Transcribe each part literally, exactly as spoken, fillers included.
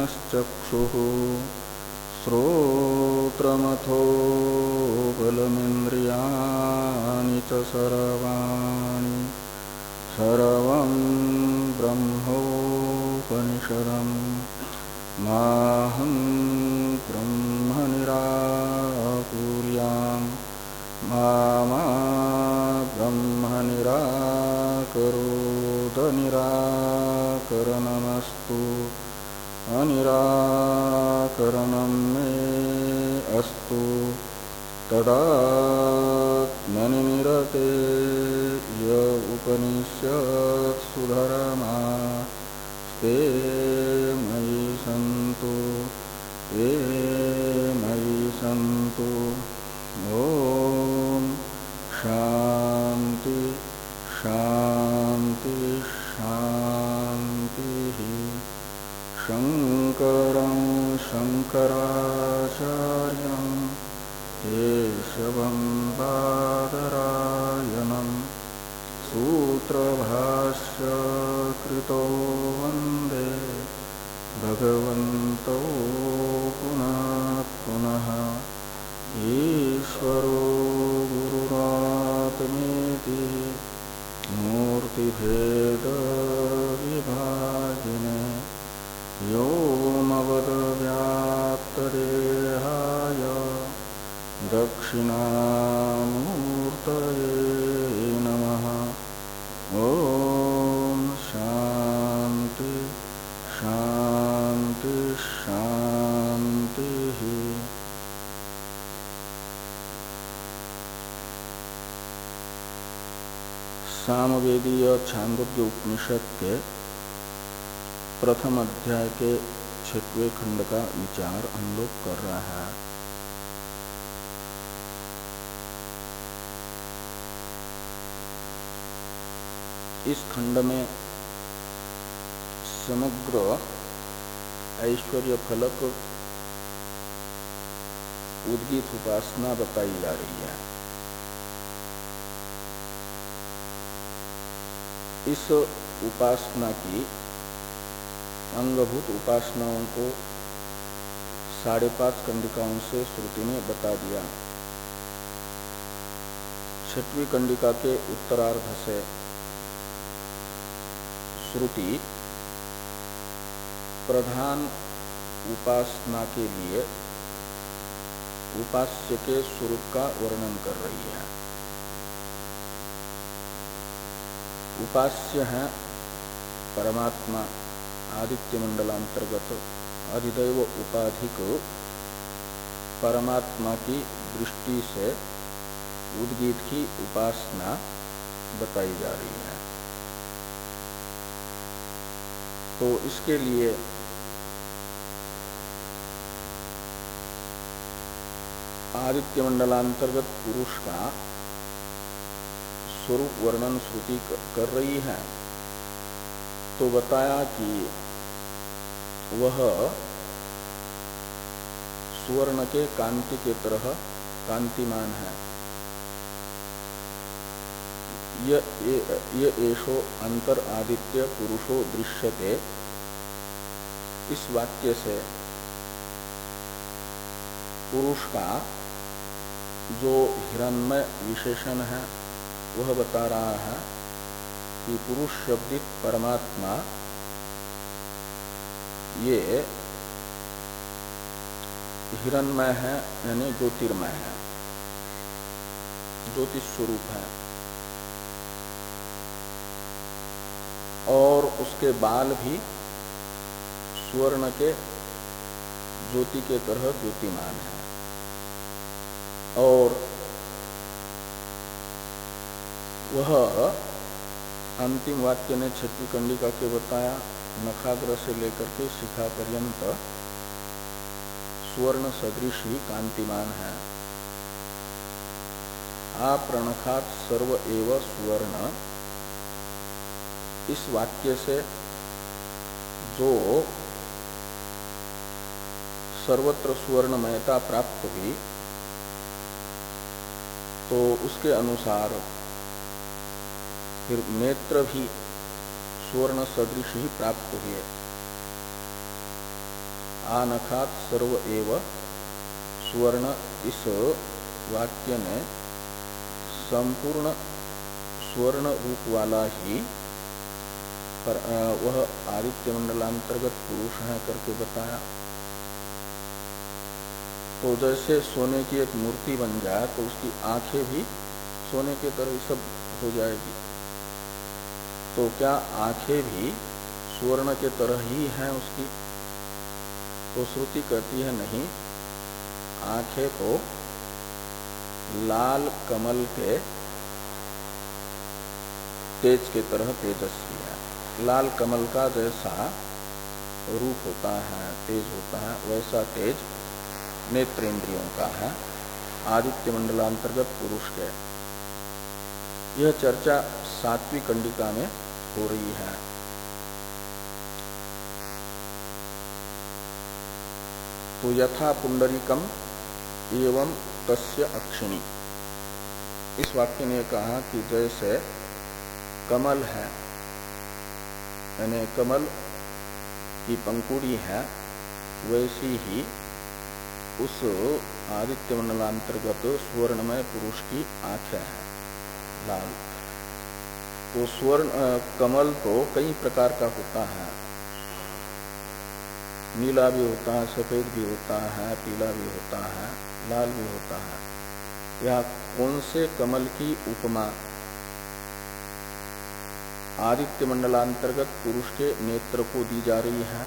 मनश्चक्षुः श्रोत्रमथो बलमिन्द्रियाणि च सर्वाणि सर्वं ब्रह्मोपनिषदम् माहं ब्रह्म निराकुर्याम् मा मा ब्रह्म निराकरोद निराकरणमस्तु अनिराकरणं मे अस्तु तदात्मनि निरते य उपनिषत्सु धर्मा ते मयि सन्तु ते मयि सन्तु। ओम शांति शांति शांति। शंकरं शंकराचार्यं केशवं बादरायणं सूत्रभाष्य कृतो वन्दे भगवन्तौ पुनः पुनः। ईश्वरो गुरुरात्मेति मूर्तिभेद विभागिने व्योमवद्व्याप्तदेहाय दक्षिणामूर्तये नमः। ओम शांति शांति शांति। सामवेदीय छांदोग्य उपनिषद के प्रथम अध्याय के छठवें खंड का विचार हम लोग कर रहे हैं। इस खंड में समग्र ऐश्वर्य फलक उद्गीत उपासना बताई जा रही है। इस उपासना की अंगभूत उपासनाओं को साढ़े पांच कंडिकाओं से श्रुति ने बता दिया। छठवीं कंडिका के उत्तरार्ध से श्रुति प्रधान उपासना के लिए उपास्य के स्वरूप का वर्णन कर रही है। उपास्य है परमात्मा, आदित्य मंडलांतर्गत अधिदैव उपाधिक परमात्मा की दृष्टि से उद्गीत की उपासना बताई जा रही है। तो इसके लिए आदित्य मंडलांतर्गत पुरुष का स्वरूप वर्णन श्रुति कर रही है। तो बताया कि वह सुवर्ण के कांति के तरह कांतिमान है। ये एषो अंतर आदित्य पुरुषो दृश्यते, इस वाक्य से पुरुष का जो हिरण्मय विशेषण है वह बता रहा है कि पुरुष शब्दित परमात्मा ये हिरण्मय है, यानी ज्योतिर्मय है, ज्योतिष स्वरूप है। और उसके बाल भी स्वर्ण के ज्योति के तरह ज्योतिमान है। और वह अंतिम वाक्य ने छठवीं कंडिका के बताया, नखाग्र से लेकर के शिखा पर्यंत स्वर्ण सदृश ही कांतिमान है। आपरणखात सर्व एव स्वर्ण, इस वाक्य से जो सर्वत्र सुवर्णमयता प्राप्त हुई, तो उसके अनुसार फिर नेत्र भी सुवर्ण सदृश ही प्राप्त हुए। आनखात सर्व एव स्वर्ण, इस वाक्य में संपूर्ण स्वर्ण रूप वाला ही पर वह आदित्य मंडलांतर्गत पुरुष है करके बताया। तो जैसे सोने की एक मूर्ति बन जाए तो उसकी आंखें भी सोने के तरह सब हो जाएगी, तो क्या आंखें भी स्वर्ण के तरह ही हैं उसकी? तो श्रुति कहती है नहीं, आंखें तो लाल कमल के तेज के तरह तेजस्वी है। लाल कमल का जैसा रूप होता है, तेज होता है, वैसा तेज नेत्रेंद्रियों का है आदित्य मंडलांतर्गत पुरुष के। यह चर्चा सातवीं कंडिका में हो रही है। तो यथा पुंडरीकम एवं तस्य अक्षिणी, इस वाक्य ने कहा कि जैसे कमल है, यानी कमल की पंखुड़ी है, वैसी ही उस आदित्य मंडलांतर्गत स्वर्णमय पुरुष की आंखें हैं लाल। तो स्वर्ण कमल तो कई प्रकार का होता है, नीला भी होता है, सफेद भी होता है, पीला भी होता है, लाल भी होता है। यह कौन से कमल की उपमा आदित्य मंडलांतर्गत पुरुष के नेत्र को दी जा रही है?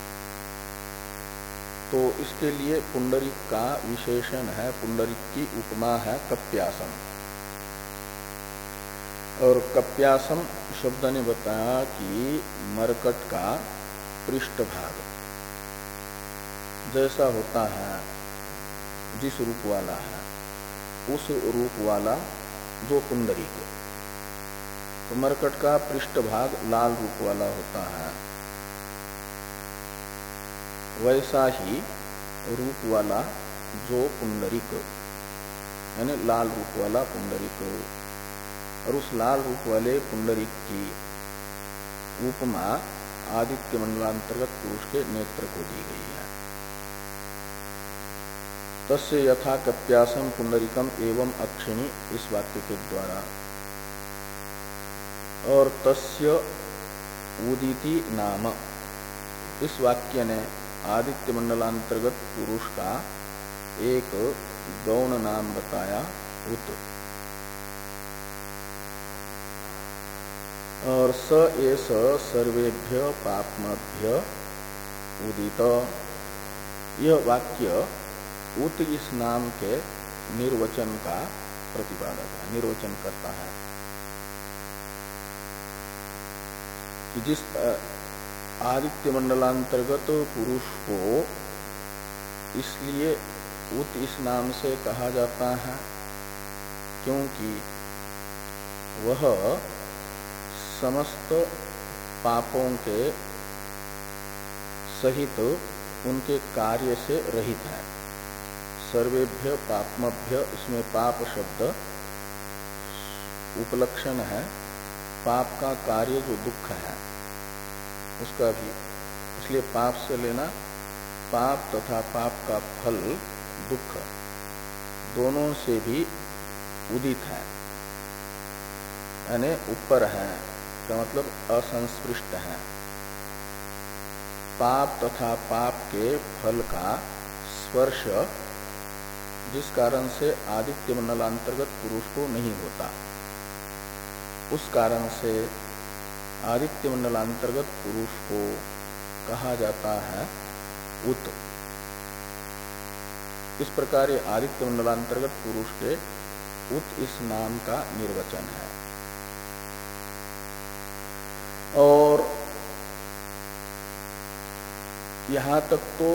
तो इसके लिए पुंडरिक का विशेषण है, पुंडरिक की उपमा है कप्यासम। और कप्यासम शब्द ने बताया कि मरकट का पृष्ठभाग जैसा होता है, जिस रूप वाला है, उस रूप वाला जो पुंडरीक, तो मरकट का पृष्ठभाग लाल रूप वाला होता है, वैसा ही रूप वाला जो पुंडरीक, यानी लाल रूप वाला पुंडरीक, और उस लाल रूप वाले पुंडरीक की उपमा आदित्य मंडलांतर्गत पुरुष के नेत्र को दी गई है। तस्य यथा कप्यासम पुंडरीकम एवं अक्षिणी, इस वाक्य के द्वारा। और तस्य उदिति नाम, इस वाक्य ने आदित्य मंडलांतर्गत पुरुष का एक गौण नाम बताया, उत। और स एष सर्वेभ्य पाप्मभ्य उदित, यह वाक्य उत इस नाम के निर्वचन का प्रतिपादक है, निर्वचन करता है कि जिस आदित्य मंडलांतर्गत पुरुष को इसलिए उत इस नाम से कहा जाता है क्योंकि वह समस्त पापों के सहित उनके कार्य से रहित है। सर्वेभ्य पापमभ्य, इसमें पाप शब्द उपलक्षण है, पाप का कार्य जो दुख है उसका भी, इसलिए पाप से लेना, पाप तथा पाप का फल दुख दोनों से भी उदित है, यानी ऊपर है, का मतलब असंस्पृष्ट है। पाप तथा पाप के फल का स्पर्श जिस कारण से आदित्य मंडलांतर्गत पुरुष को नहीं होता, उस कारण से आदित्य मंडलांतर्गत पुरुष को कहा जाता है उत। इस प्रकार ये आदित्य मंडलांतर्गत पुरुष के उत इस नाम का निर्वचन है। और यहां तक तो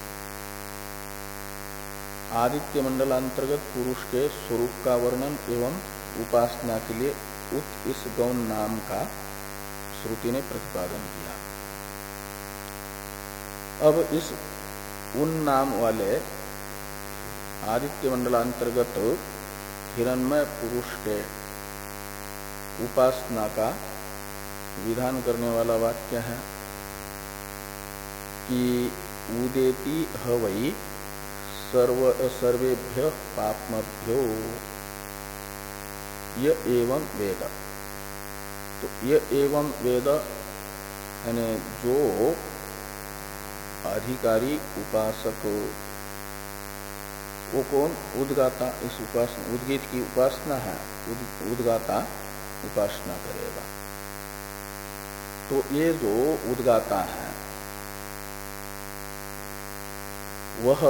आदित्य मंडलांतर्गत पुरुष के स्वरूप का वर्णन एवं उपासना के लिए उत इस गौण नाम का श्रुति ने प्रतिपादन किया। अब इस उन नाम वाले आदित्य मंडलांतर्गत हिरण्मय पुरुष के उपासना का विधान करने वाला वाक्य है कि उदेति ह वै सर्व सर्वेभ्य पापमभ्यो य एवं वेद। तो य एवं वेद यानी जो अधिकारी उपासक, वो कौन? उद्गाता। इस उपासना, उद्गीत की उपासना है, उद, उद्गाता उपासना करेगा। तो ये जो उद्गाता है वह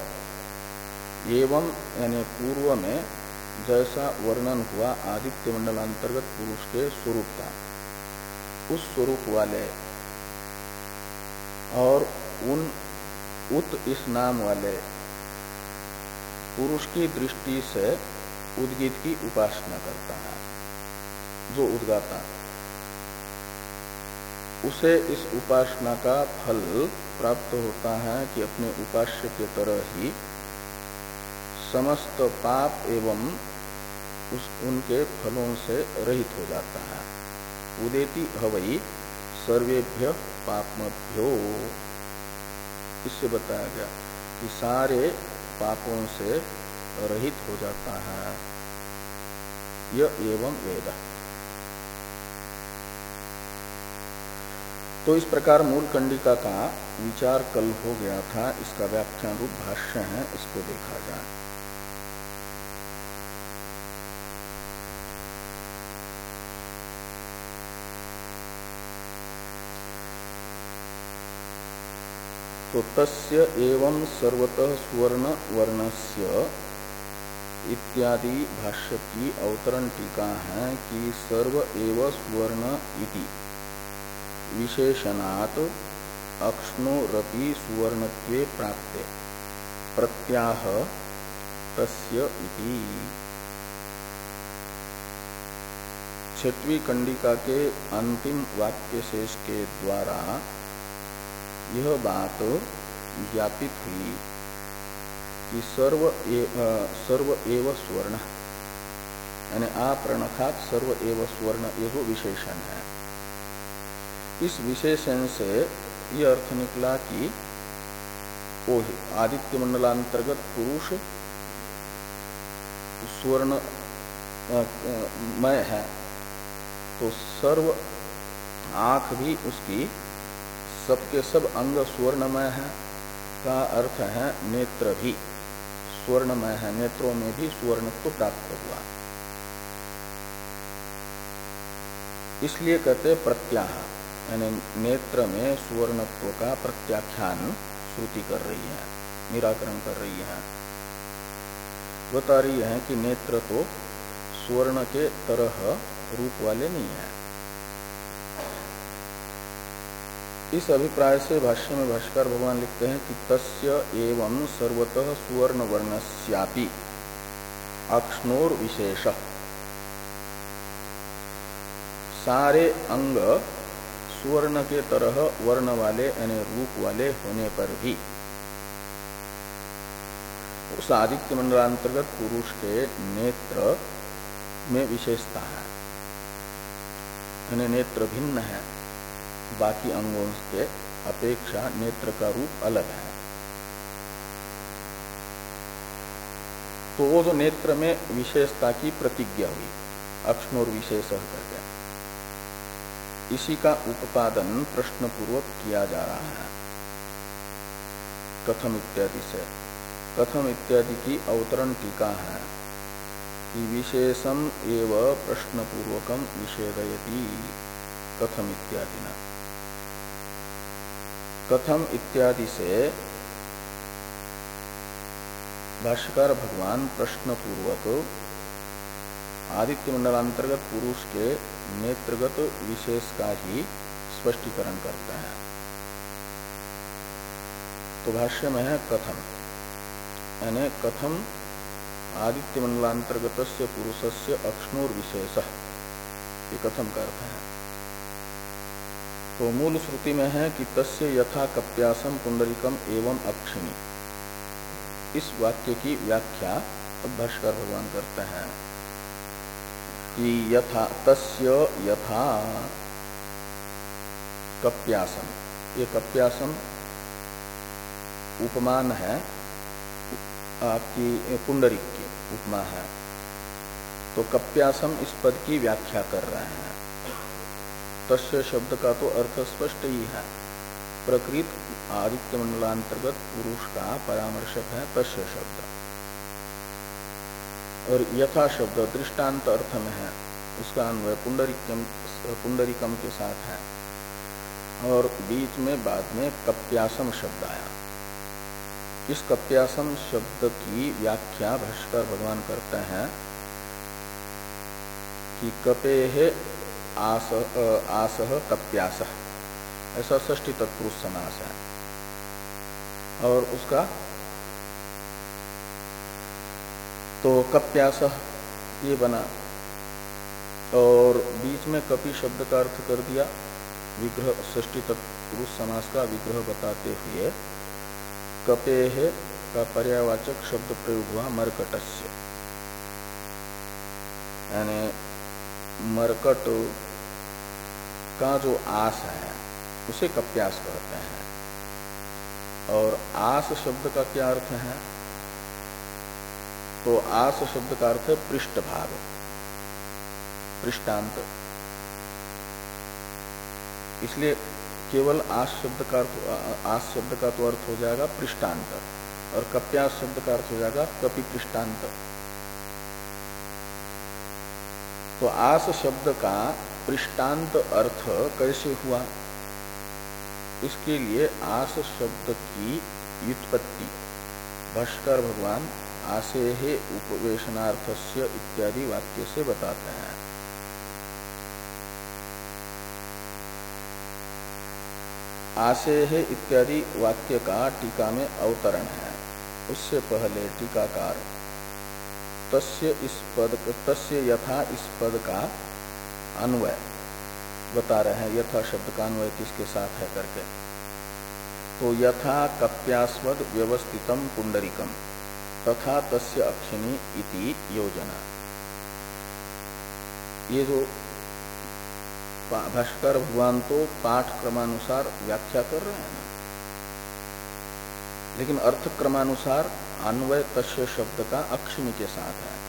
एवं यानी पूर्व में जैसा वर्णन हुआ आदित्य मंडलांतर्गत पुरुष के स्वरूप का, उस स्वरूप वाले और उन उत इस नाम वाले पुरुष की दृष्टि से उद्गीत की उपासना करता है। जो उद्गाता, उसे इस उपासना का फल प्राप्त होता है कि अपने उपास्य के तरह ही समस्त पाप एवं उस उनके फलों से रहित हो जाता है। उदेति हवै सर्वेभ्य पापमभ्यो, इससे बताया गया कि सारे पापों से रहित हो जाता है। यह एवं वेद। तो इस प्रकार मूल कंडिका का विचार कल हो गया था, इसका व्याख्यान रूप भाष्य है, इसको देखा जाए। तो तस्य एवं सर्वतः सुवर्ण वर्णस्य इत्यादि भाष्य की अवतरण टीका है कि सर्व एव सुवर्ण इति विशेषणात् अक्ष्णोरपि सुवर्णत्वे प्राप्ते प्रत्याह तस्य इति। छठवीं कंडिका के अंतिम वाक्य शेष के द्वारा यह बात ज्ञापित हुई कि सर्व ए, सर्व एव स्वर्ण यानी आपरणखात सर्व एव स्वर्ण ये जो विशेषण है, इस विशेषण से यह अर्थ निकला कि वो आदित्य मंडलांतर्गत पुरुष स्वर्ण मय है, तो सर्व आंख भी उसकी सबके सब अंग स्वर्णमय है का अर्थ है नेत्र भी स्वर्णमय है, नेत्रों में भी स्वर्णत्व प्राप्त हुआ। इसलिए कहते प्रत्याह यानी नेत्र में सुवर्णत्व का प्रत्याख्यान श्रुति कर रही है, निराकरण कर रही है। बता रही है कि नेत्र तो स्वर्ण के तरह रूप वाले नहीं है। इस अभिप्राय से भाष्य में भाष्यकार भगवान लिखते हैं कि तस्य एवं सर्वतः सुवर्ण वर्णस्यापि अक्ष्णोर विशेष, सारे अंग सुवर्ण के तरह वर्ण वाले यानी रूप वाले होने पर भी उस आदित्य मंडलांतर्गत पुरुष के नेत्र में विशेषता है, यानी नेत्र भिन्न है, बाकी अंगों के अपेक्षा नेत्र का रूप अलग है। तो वो जो नेत्र में विशेषता की प्रतिज्ञा हुई अक्ष्णोर विशेष करके, इसी का उपादन प्रश्न पूर्वक किया जा रहा है कथम इत्यादि से। कथम इत्यादि की अवतरण टीका है कि विशेषम एव प्रश्न पूर्वकम निषेधयति कथम इत्यादि ना। कथम इत्यादि से भाष्यकार भगवान प्रश्न पूर्वक आदित्य मंडलांतर्गत पुरुष के नेत्रगत विशेष का ही स्पष्टीकरण करते हैं। तो भाष्य में है कथम, यानी कथम आदित्य मंडलांतर्गत पुरुषस्य अक्ष्णोर विशेष, ये कथम का अर्थ है। तो मूल श्रुति में है कि तस्य यथा कप्यासम पुंडरीकम एवं अक्षिणी। इस वाक्य की व्याख्या अब भाष्यकार भगवान करते हैं कि यथा तस्य यथा कप्यासम, ये कप्यासम उपमान है, आपकी पुंडरीक की उपमा है, तो कप्यासम इस पद की व्याख्या कर रहे हैं। तस्य शब्द का तो अर्थ स्पष्ट ही है, प्रकृत आदित्य मंडलांतर्गत पुरुष का परामर्शक है तस्य शब्द, और यथा शब्द दृष्टांत अर्थ में है, उसका अन्वय पुंडरीकम पुंडरीकम के साथ है, और बीच में बाद में कप्यासम शब्द आया। इस कप्यासम शब्द की व्याख्या भाष्कर भगवान करते हैं कि कपेह आस आसह कप्यासः, ऐसा षष्ठी तत्पुरुष समास है, और उसका तो कप्यासः ये बना, और बीच में कपि शब्द का अर्थ कर दिया विग्रह, षष्ठी तत्पुरुष समास का विग्रह बताते हुए कपेह का पर्यायवाचक शब्द प्रयोग हुआ मरकटस्य, यानी मरकट का जो आस है उसे कप्यास कहते हैं। और आस शब्द का क्या अर्थ है, तो आस शब्द का अर्थ है पृष्ठ भाग, पृष्ठांत। इसलिए केवल आस शब्द का अर्थ, आस शब्द का तो अर्थ हो जाएगा पृष्ठांत, और कप्यास शब्द का अर्थ हो जाएगा कपि पृष्ठांत। तो आस शब्द का पृष्ठांत अर्थ कैसे हुआ, इसके लिए आस शब्द की व्युत्पत्ति भाष्कर भगवान आसेहे उपवेशनार्थस्य इत्यादि वाक्य से बताते हैं। आसेहे इत्यादि वाक्य का टीका में अवतरण है। उससे पहले टीकाकार तस्य इस पद तस्य यथा इस पद का अन्वय बता रहे हैं, यथा शब्द का अन्वय किसके साथ है करके। तो यथा कप्यास्वद व्यवस्थितम पुंडरीकम तथा तस्य अक्षिणी इति योजना, ये जो भाष्कर भगवान तो पाठ क्रमानुसार व्याख्या कर रहे हैं ना, लेकिन अर्थ क्रमानुसार अन्वय तस्य शब्द का अक्षिणी के साथ है।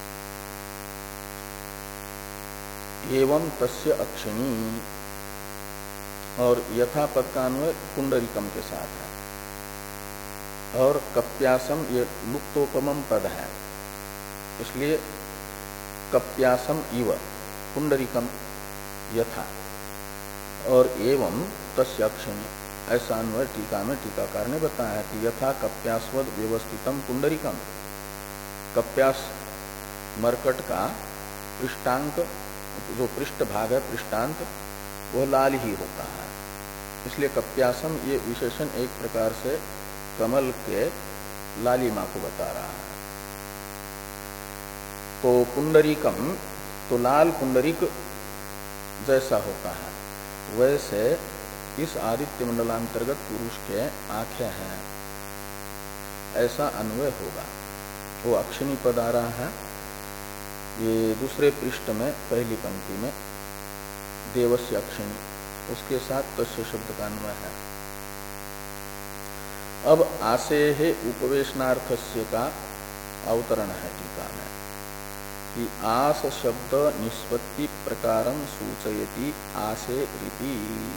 एवं तस्य अक्षिणी, और यथा पद का अन्वय पुंडरीकम के साथ है। और कप्यासम ये लुप्तोपमम पद है, इसलिए कप्यासम इव पुंडरीकम यथा, और एवं तस्य अक्षिणी ऐसा अन्वय टीका में टीकाकार ने बताया कि यथा कप्यास्वद व्यवस्थितम पुंडरीकम, कप्यास मरकट का पृष्ठांक जो पृष्ठ भाग है पृष्ठांत वह लाल ही होता है, इसलिए कप्यासम ये विशेषण एक प्रकार से कमल के लालिमा को बता रहा है। तो पुंडरीकम तो लाल पुंडरीक जैसा होता है, वैसे इस आदित्य मंडलांतर्गत पुरुष के आंखें हैं, ऐसा अन्वय होगा। वो अक्षिणी पद आ रहा है, ये दूसरे पृष्ठ में पहली पंक्ति में देवस्य अक्षिणी, उसके साथ तस्य शब्द का अन्वय है। अब आसेहे उपवेशनार्थस्य का अवतरण है टीका में कि आस शब्द निष्पत्ति प्रकारं सूचयति आसे रीति।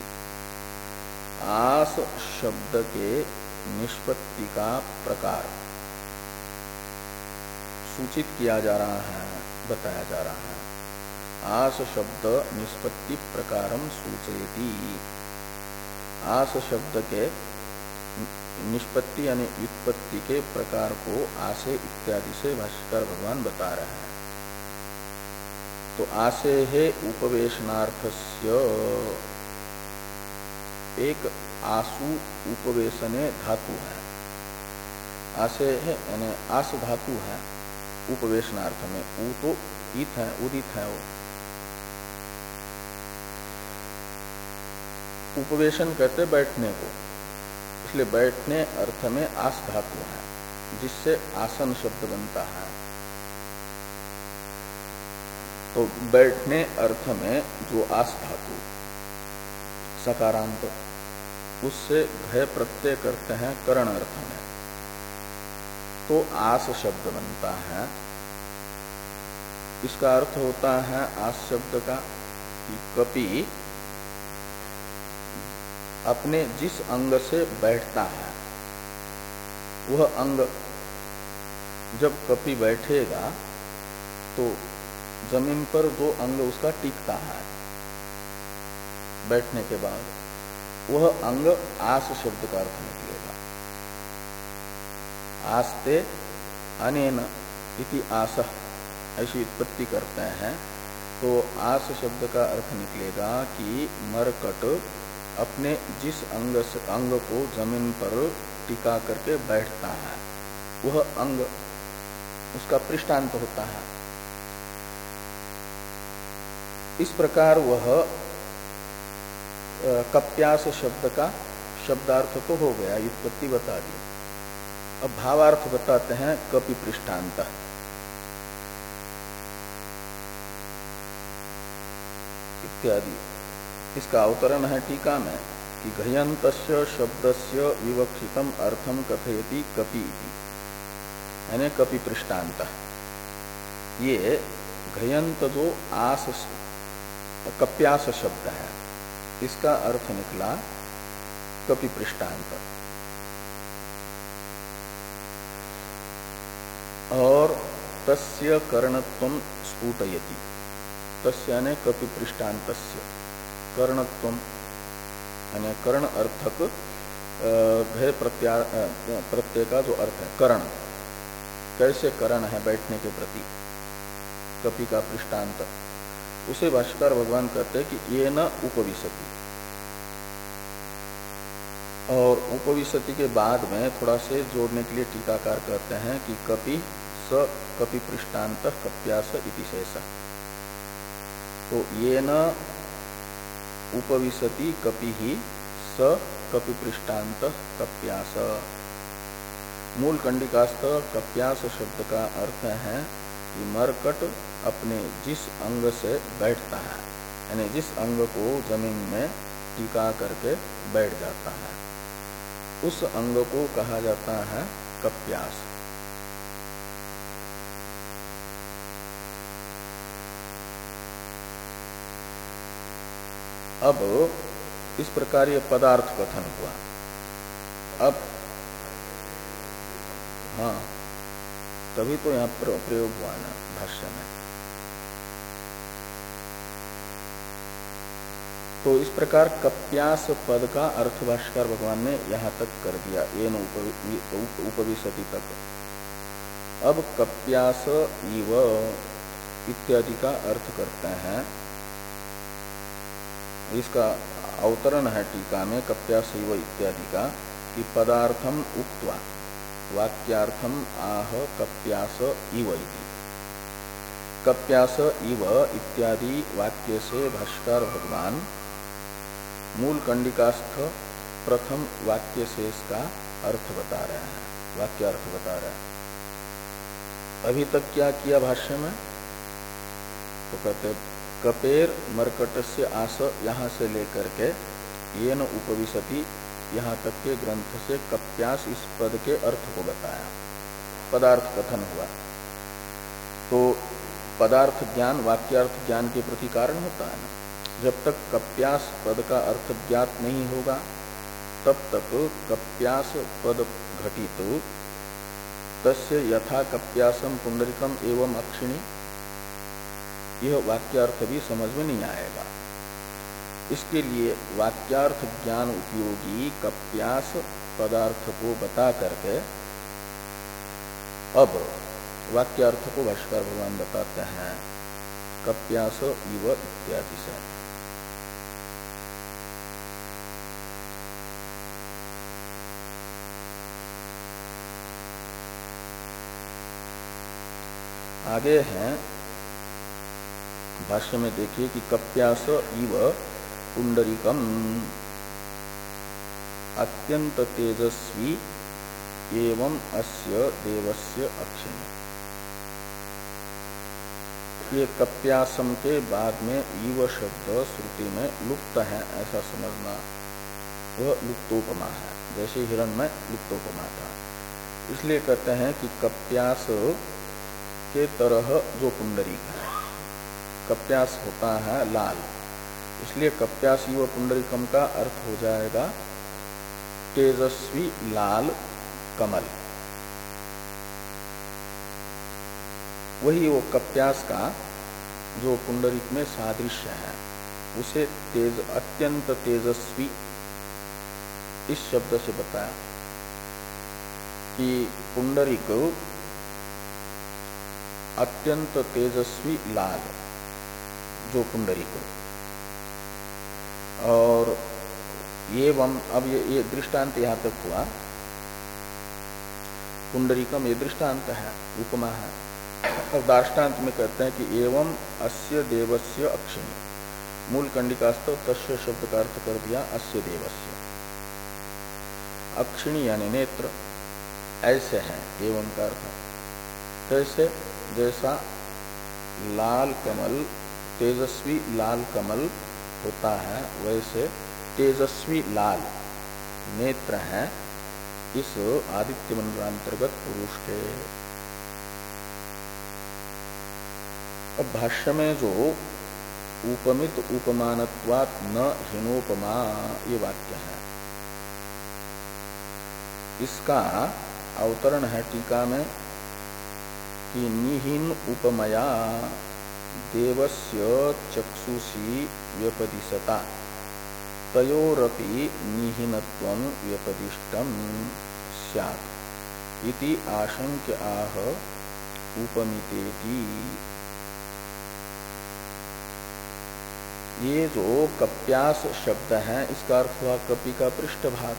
आस शब्द के निष्पत्ति का प्रकार सूचित किया जा रहा है, बताया जा रहा है। आस शब्द निष्पत्ति प्रकारं सूचयति, आस शब्द के निष्पत्ति यानी व्युत्पत्ति के प्रकार को आसे इत्यादि से भाष्यकार भगवान बता रहे हैं। तो आसे है उपवेशनार्थस्य, एक आसु उपवेशने धातु है, आसे है यानी आस धातु है उपवेशनार्थ में, उ तो ईत है, उदित है। वो उपवेशन कहते बैठने को, इसलिए बैठने अर्थ में आस धातु है, जिससे आसन शब्द बनता है। तो बैठने अर्थ में जो आस धातु सकारांत उससे घय प्रत्यय करते हैं करण अर्थ में, तो आस शब्द बनता है। इसका अर्थ होता है आस शब्द का कि कपि अपने जिस अंग से बैठता है, वह अंग जब कपि बैठेगा तो जमीन पर जो अंग उसका टिकता है बैठने के बाद, वह अंग आस शब्द का अर्थ निकलेगा। आस्ते अनेन इति आसः, ऐसी उत्पत्ति करते हैं तो आस शब्द का अर्थ निकलेगा कि मरकट अपने जिस अंग से अंग को जमीन पर टिका करके बैठता है, वह अंग उसका पृष्ठांत होता है। इस प्रकार वह कप्यास शब्द का शब्दार्थ तो हो गया, उत्पत्ति बता दी। अब भावार्थ बताते हैं कपि पृष्ठांत। इत्यादि इसका अवतरण है टीका में कि घयंतस्य शब्दस्य विवक्षितम अर्थम कथयति कपि इति, यानी कपि पृष्ठांत। ये घयंत जो आस कप्यास शब्द है, इसका अर्थ निकला कपि पृष्ठांत। और तस्य करणत्वम स्फुटयति, तस्य यानी कपि पृष्ठांतस्य करणत्वम यानी कर्ण अर्थक घय प्रत्यय का जो अर्थ है करण, कैसे करण है बैठने के प्रति कपि का पृष्ठांत, उसे भाष्यकार भगवान कहते हैं कि ये न उपविशति। और उपविशति के बाद में थोड़ा से जोड़ने के लिए टीकाकार कहते हैं कि कपि स कपि पृष्ठांत कप्यास इति शेष। तो ये न उपविशति कपि ही स कपि पृष्ठांत कप्यास। मूल कंडिकास्थ कप्यास शब्द का अर्थ है कि मरकट अपने जिस अंग से बैठता है, यानी जिस अंग को जमीन में टिका करके बैठ जाता है, उस अंग को कहा जाता है कप्यास। अब इस प्रकार ये पदार्थ कथन हुआ। अब हाँ, तभी तो यहाँ प्रयोग हुआ ना भाष्य में। तो इस प्रकार कप्यास पद का अर्थ भाष्यकार भगवान ने यहाँ तक कर दिया, येन उपविशति तक। अब कप्यास इव इत्यादि का अर्थ करते हैं। इसका अवतरण है टीका में कप्यास इव इत्यादि का कि पदार्थम उक्त्वा वाक्यार्थम आह कप्यास इव इति। कप्यास इव इत्यादि वाक्य से भाष्यकार भगवान मूल कंडिकास्थ प्रथम वाक्य से इसका अर्थ बता रहे हैं, वाक्यार्थ बता रहे हैं। अभी तक क्या किया भाष्य में, तो कहते कपेर मरकटस्य आस, यहाँ से लेकर के येन उपविशति यहाँ तक के ग्रंथ से कप्यास इस पद के अर्थ को बताया, पदार्थ कथन हुआ। तो पदार्थ ज्ञान वाक्यार्थ ज्ञान के प्रति कारण होता है ना। जब तक कप्यास पद का अर्थ ज्ञात नहीं होगा, तब तक कप्यास पद घटित तस्य यथा कप्यासम पुंडरिकम एवं अक्षिणी, यह वाक्यार्थ भी समझ में नहीं आएगा। इसके लिए वाक्यार्थ ज्ञान उपयोगी कप्यास पदार्थ को बता करके अब वाक्यार्थ को भाष्यकार भगवान बताते हैं कप्यास इव इत्यादि से। आगे हैं भाष्य में, देखिए कि कप्यास इव पुंडरीकम अत्यंत तेजस्वी एवं अस्य देवस्य अक्षिणी। ये कप्यासम के बाद में ईव शब्द श्रुति में लुप्त है ऐसा समझना। वह लुप्तोपमा है, जैसे हिरण्मय लुप्तोपमा था। इसलिए कहते हैं कि कप्यास के तरह जो पुंडरीक है, कप्यास होता है लाल, इसलिए कप्यासी व पुंडरीकम का अर्थ हो जाएगा तेजस्वी लाल कमल। वही वो कप्यास का जो पुंडरीक में सादृश्य है उसे तेज अत्यंत तेजस्वी इस शब्द से बताया कि पुंडरीक अत्यंत तेजस्वी लाल जो पुंडरीक। और एवं अब ये, ये दृष्टांत यहां तक हुआ, पुंडरीकम ये दृष्टांत है, उपमा है। और दार्ष्टान्त में कहते हैं कि एवं अस्य देवस्य अक्षिणी, मूल कंडिकास्तव तस्य शब्द का अर्थ कर दिया अस्य देवस्य। अक्षिणी यानी नेत्र ऐसे हैं, एवं का अर्थ कैसे, जैसा लाल कमल तेजस्वी लाल कमल होता है वैसे तेजस्वी लाल नेत्र हैं इस आदित्य मंडलांतर्गत पुरुष के। अब भाष्य में जो उपमित उपमानत्वात् न हीनोपमा ये वाक्य है, इसका अवतरण है टीका में कि निहीन उपमया देवस्य चक्षुषी व्यपदिशता तयोरपि निहीनत्वं व्यपदिष्टं स्यात् इति आशंक्य आह उपमितेति। ये जो कप्यास शब्द है इसका अर्थ हुआ कपि का पृष्ठभाग।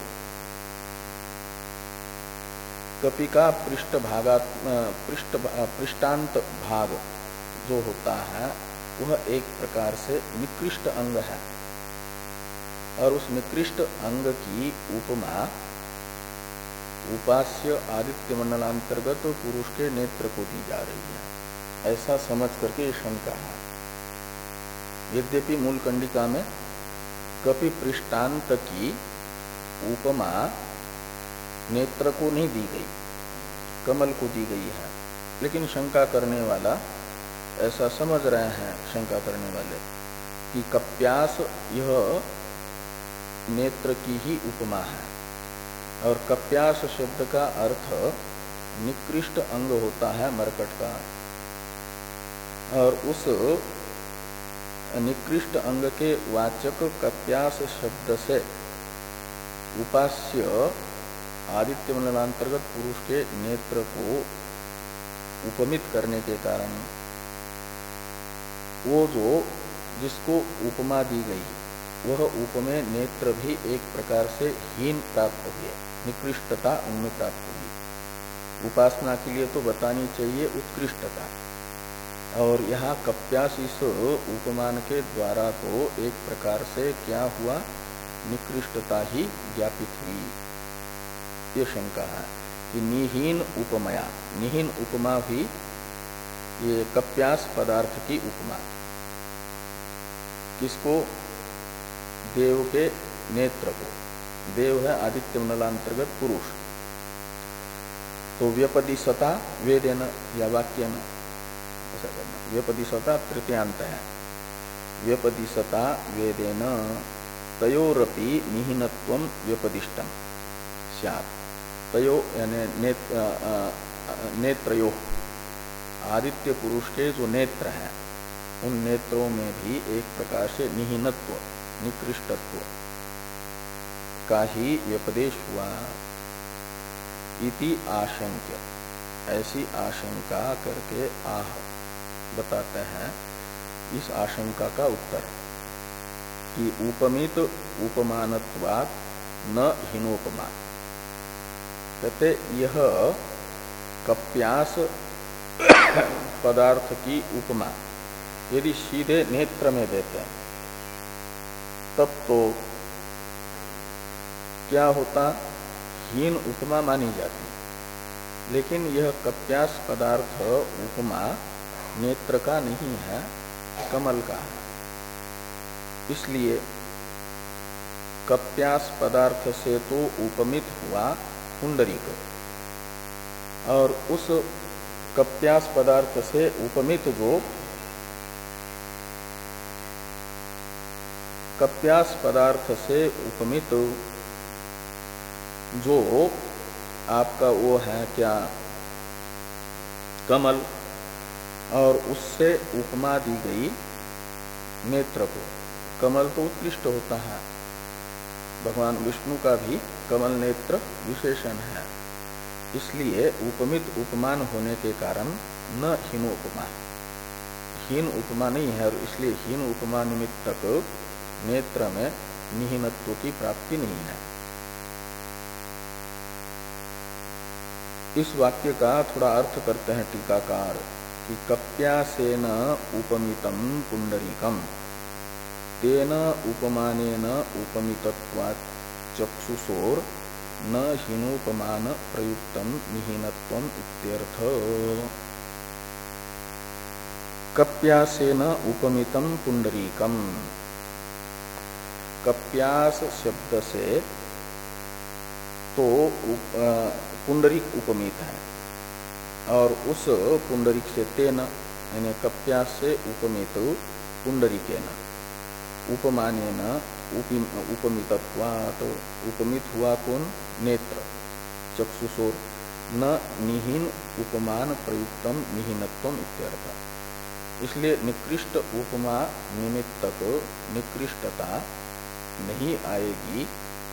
कपि का पृष्ठभागा पृष्ठ पृष्ठांत भाग जो होता है वह एक प्रकार से निकृष्ट अंग है, और उस निकृष्ट अंग की उपमा उपास्य आदित्य मंडलांतर्गत पुरुष के नेत्र को दी जा रही है, ऐसा समझ करके ये शंका है। यद्यपि मूल कंडिका में कपि पृष्ठांत की उपमा नेत्र को नहीं दी गई, कमल को दी गई है, लेकिन शंका करने वाला ऐसा समझ रहे हैं, शंका करने वाले कि कप्यास यह नेत्र की ही उपमा है, और कप्यास शब्द का अर्थ निकृष्ट अंग होता है मरकट का, और उस निकृष्ट अंग के वाचक कप्यास शब्द से उपास्य आदित्य मंडलांतर्गत पुरुष के नेत्र को उपमित करने के कारण वो जो जिसको उपमा दी गई वह उपमेय नेत्र भी एक प्रकार से हीन प्राप्त हुए, निकृष्टता उनमें प्राप्त हुई। उपासना के लिए तो बतानी चाहिए उत्कृष्टता, और यहाँ कप्यास इस उपमान के द्वारा तो एक प्रकार से क्या हुआ, निकृष्टता ही ज्ञापित हुई। ये शंका है कि निहीन उपमया, निहीन उपमा भी ये कप्यास पदार्थ की उपमा, किसको, देव के नेत्र को। देव है आदित्य मंडलांतर्गत पुरुष, तो व्यपदिशता वेदेन या वाक्य में ऐसा करना, व्यपदिशता तृतीयांत है, व्यपदिशता वेदेन तयोरपि निहीनत्वं व्यपदिष्टम स्यात्। तयो यानी नेत्र, नेत्रयो आदित्य पुरुष के जो नेत्र हैं उन नेत्रों में भी एक प्रकार से निहीनत्व, निकृष्टत्व का ही व्यपदेश हुआ। इति आशंक्य, ऐसी आशंका करके आह बताते हैं इस आशंका का उत्तर कि उपमित उपमानत्वात् न हीनोपमा। कहते यह कप्यास पदार्थ की उपमा यदि सीधे नेत्र में देते हैं तब तो क्या होता, हीन उपमा मानी जाती, लेकिन यह कप्यास पदार्थ उपमा नेत्र का नहीं है, कमल का है। इसलिए कप्यास पदार्थ से तो उपमित हुआ पुंडरीक, और उस कप्यास पदार्थ से उपमित जो कप्यास पदार्थ से उपमित जो आपका वो है क्या कमल, और उससे उपमा दी गई नेत्र को। कमल तो उत्कृष्ट होता है, भगवान विष्णु का भी कमल नेत्र विशेषण है, इसलिए उपमित उपमान होने के कारण न हीन उपमा, हीन उपमा नहीं है, और इसलिए हीन उपमा निमित्तक नेत्र में निहीनत्व की प्राप्ति नहीं है। इस वाक्य का थोड़ा अर्थ करते हैं टीकाकार कि कप्यासेन उपमितम पुंडरीकम तेन उपमानेन उपमितत्वात् चक्षुषोर न हीनोपमान प्रयुक्तम निहीनत्वम इत्यर्थ। कप्यासेन उपमितम पुंडरीकम, कप्यास शब्द से तो पुंडरीक उपमित है, और उस पुंडरीक से तेन यानी कप्यास से उपमित पुंडरीकेन उपमानेन उपमितत्वात्, उपमित हुआ कौन नेत्र चक्षुषोर न निहीन उपमान प्रयुक्तम निहीनत्वम इत्यर्थ। इसलिए निकृष्ट उपमा निमित्तक निकृष्टता नहीं आएगी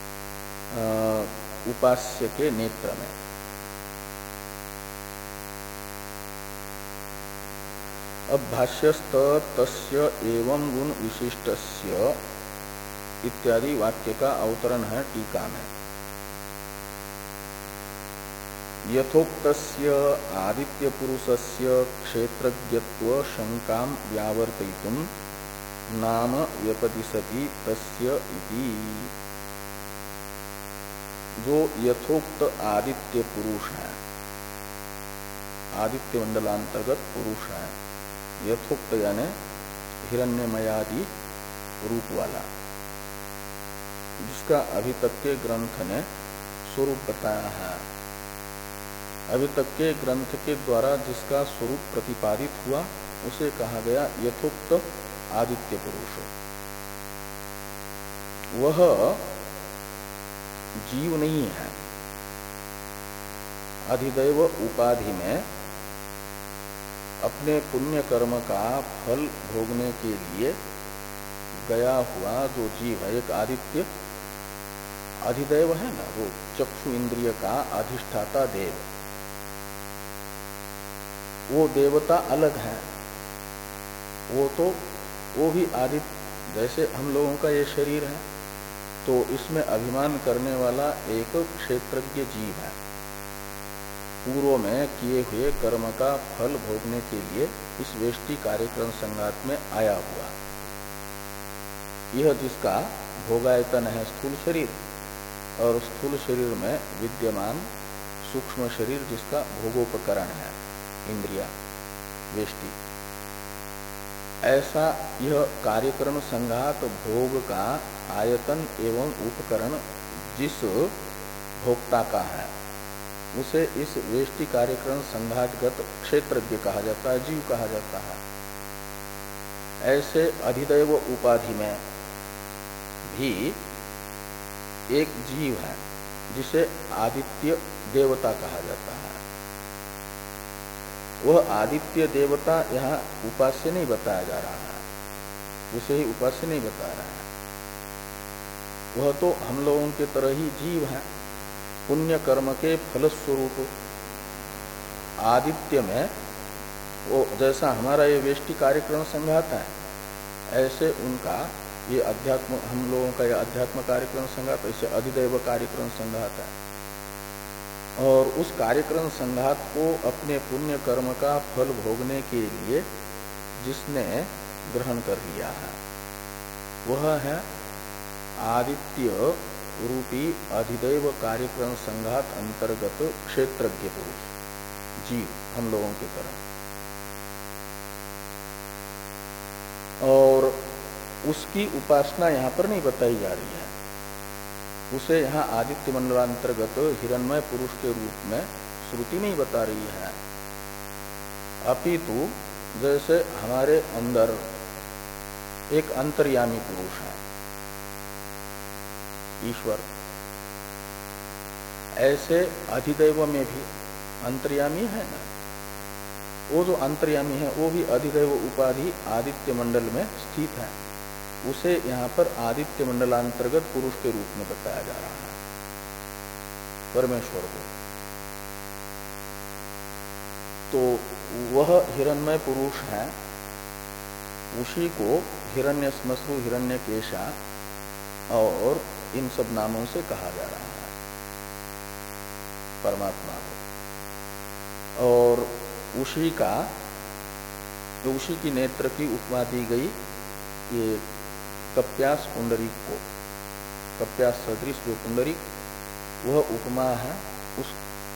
उपास्य के नेत्र में। अब भाष्यस्त तस्य एवं गुण विशिष्टस्य इत्यादि वाक्य का अवतरण है टीका में। यथोक्तस्य आदित्य पुरुषस्य क्षेत्रज्ञत्व शंकां व्यावर्तयितुं नाम व्यपदिशति तस्य इति। जो यथोक्त आदित्य पुरुष है, आदित्य मंडलांतर्गत पुरुष है, यथोक्त यानी हिरण्यमयादि रूप वाला, जिसका अभी तक के ग्रंथ ने स्वरूप बताया है, अभी तक के ग्रंथ के द्वारा जिसका स्वरूप प्रतिपादित हुआ उसे कहा गया यथोक्त आदित्य पुरुष। वह जीव नहीं है, अधिदैव उपाधि में अपने पुण्य कर्म का फल भोगने के लिए गया हुआ जो जीव है, एक आदित्य अधिदैव है ना, वो चक्षु इंद्रिय का अधिष्ठाता देव, वो देवता अलग है। वो तो वो भी आदित्य, जैसे हम लोगों का ये शरीर है तो इसमें अभिमान करने वाला एक क्षेत्रज्ञ जीव है, पूर्व में किए हुए कर्म का फल भोगने के लिए इस वेष्टि कार्यक्रम संघात में आया हुआ। यह जिसका भोगायतन है स्थूल शरीर, और स्थूल शरीर में विद्यमान सूक्ष्म शरीर जिसका भोगोपकरण है इंद्रिया वेष्टि, ऐसा यह कार्यक्रम संघात भोग का आयतन एवं उपकरण जिस भोक्ता का है उसे इस वेष्टि कार्यक्रम संघातगत क्षेत्रज्ञ कहा जाता है, जीव कहा जाता है। ऐसे अधिदैव उपाधि में भी एक जीव है जिसे आदित्य देवता कहा जाता है। वह आदित्य देवता यहाँ उपास्य नहीं बताया जा रहा है, उसे ही उपास्य नहीं बता रहा है। वह तो हम लोगों के तरह ही जीव है, पुण्य कर्म के फलस्वरूप आदित्य में वो जैसा हमारा ये वेष्टि कार्यक्रम संघात है, ऐसे उनका ये अध्यात्म, हम लोगों का ये अध्यात्म कार्यक्रम संघात, ऐसे अधिदैव कार्यक्रम संघात है। और उस कार्यक्रम संघात को अपने पुण्य कर्म का फल भोगने के लिए जिसने ग्रहण कर लिया है वह है आदित्य रूपी अधिदैव कार्यक्रम संघात अंतर्गत क्षेत्रज्ञ पुरुष जीव, हम लोगों की तरह। और उसकी उपासना यहाँ पर नहीं बताई जा रही है, उसे यहाँ आदित्य मंडलांतर्गत हिरण्मय पुरुष के रूप में श्रुति नहीं बता रही है, अपितु जैसे हमारे अंदर एक अंतर्यामी पुरुष है ईश्वर, ऐसे अधिदैव में भी अंतर्यामी है ना, वो जो अंतर्यामी है वो भी अधिदैव उपाधि आदित्य मंडल में स्थित है, उसे यहाँ पर आदित्य मंडलांतर्गत पुरुष के रूप में बताया जा रहा है परमेश्वर को। तो वह हिरण्मय पुरुष है, उसी को हिरण्य श्मश्रु, हिरण्य केशा और इन सब नामों से कहा जा रहा है परमात्मा को। और उसी का उसी की नेत्र की उपमा दी गई ये कप्यास पुंडरीक को, कप्यास सदृश जो पुंडरीक, वह उपमा है उस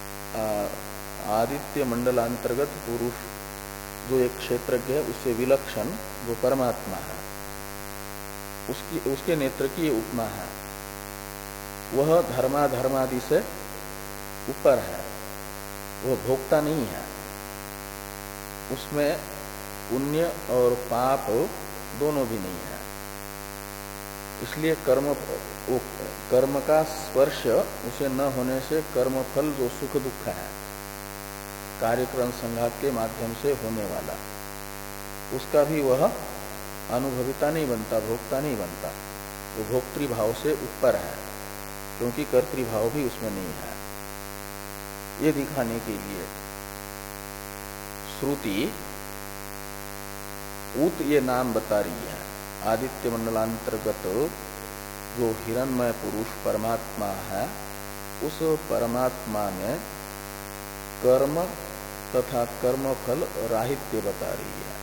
आदित्य मंडलांतर्गत पुरुष जो एक क्षेत्रज्ञ है उससे विलक्षण जो परमात्मा है, उसकी उसके नेत्र की ये उपमा है। वह धर्माधर्मादि से ऊपर है, वह भोक्ता नहीं है, उसमें पुण्य और पाप दोनों भी नहीं है। इसलिए कर्म कर्म का स्पर्श उसे न होने से कर्मफल जो सुख दुख है कार्यक्रम संघात के माध्यम से होने वाला, उसका भी वह अनुभविता नहीं बनता, भोक्ता नहीं बनता, वो भोक्तृभाव से ऊपर है, क्योंकि कर्तृभाव भी उसमें नहीं है। ये दिखाने के लिए श्रुति उत ये नाम बता रही है। आदित्य मंडलांतर्गत जो हिरण्मय पुरुष परमात्मा है, उस परमात्मा में कर्म तथा कर्मफल राहित्य बता रही है,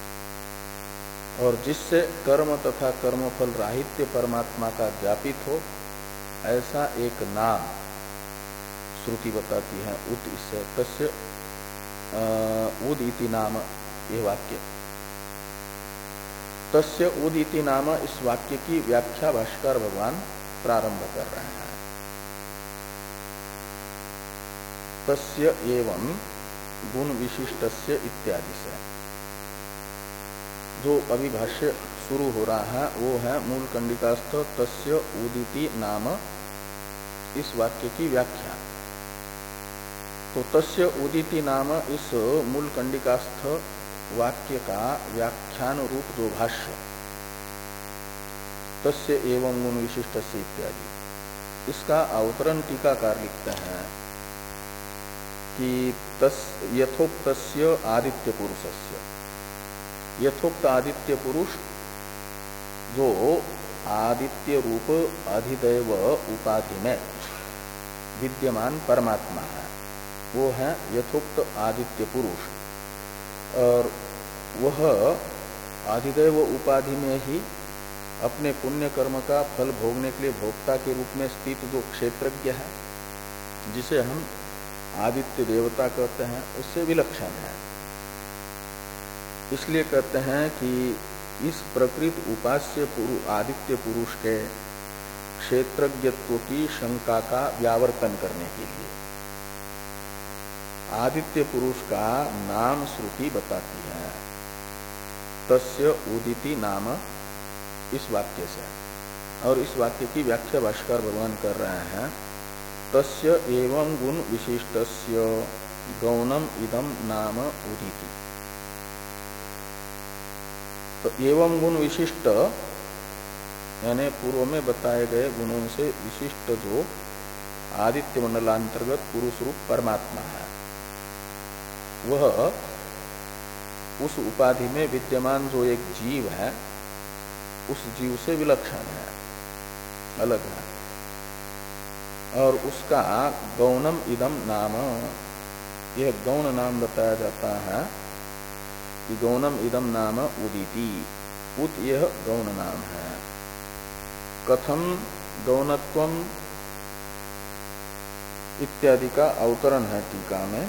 और जिससे कर्म तथा कर्मफल राहित्य परमात्मा का ज्ञापित हो, ऐसा एक नाम श्रुति बताती है। उत इससे तस्य उद इति नाम, ये वाक्य तस्य उद इति नाम, इस वाक्य की व्याख्या भाष्कर भगवान प्रारंभ कर रहे हैं। तस्य एवं गुण विशिष्टस्य इत्यादि से जो अभी भाष्य शुरू हो रहा है वो है मूल कंडिकास्थ तस्य उदिति नाम, इस वाक्य की व्याख्या। तो तस्य उदिति नाम इस मूल कंडिकास्थ वाक्य का व्याख्यान रूप जो भाष्य तस्य एवं गुण विशिष्टस्य इत्यादि, इसका अवतरण टीकाकार लिखते हैं कि तस् यथोक्तस्य आदित्य पुरुषस्य, यथोक्त आदित्य पुरुष जो आदित्य रूप अधिदैव उपाधि में विद्यमान परमात्मा है, वो है यथोक्त आदित्य पुरुष। और वह आदिदैव उपाधि में ही अपने पुण्य कर्म का फल भोगने के लिए भोक्ता के रूप में स्थित जो क्षेत्रज्ञ है, जिसे हम आदित्य देवता कहते हैं, उससे विलक्षण है। इसलिए कहते हैं कि इस प्रकृत उपास्य पुरुष आदित्य पुरुष के क्षेत्रज्ञत्व की शंका का व्यावर्तन करने के लिए आदित्य पुरुष का नाम श्रुति बताती है। तस्य उदिति नाम इस वाक्य से, और इस वाक्य की व्याख्या भाष्कर भगवान कर रहे हैं। तस्य एवं गुण विशिष्टस्य गौणम इदम नाम उदिति। तो एवं गुण विशिष्ट यानी पूर्व में बताए गए गुणों से विशिष्ट जो आदित्य मंडलांतर्गत पुरुष रूप परमात्मा है, वह उस उपाधि में विद्यमान जो एक जीव है, उस जीव से विलक्षण है, अलग है। और उसका गौणम इदम नाम, यह गौण नाम बताया जाता है कि गौणम इदम नाम उदिति। उत यह गौण नाम है। कथम गौणत्वम इत्यादि का अवतरण है टीका में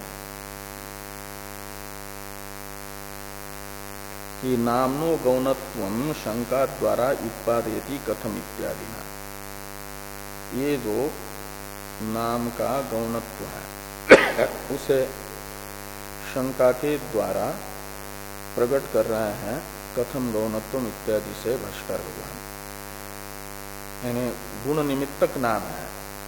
कि नामनो गौणत्वम शंका द्वारा उत्पादयति कथम इत्यादि ना। ये जो नाम का गौणत्व है उसे शंका के द्वारा प्रकट कर रहे हैं कथम गौणत्व इत्यादि से भाष्कर भगवान। यानी गुण निमित्तक नाम है,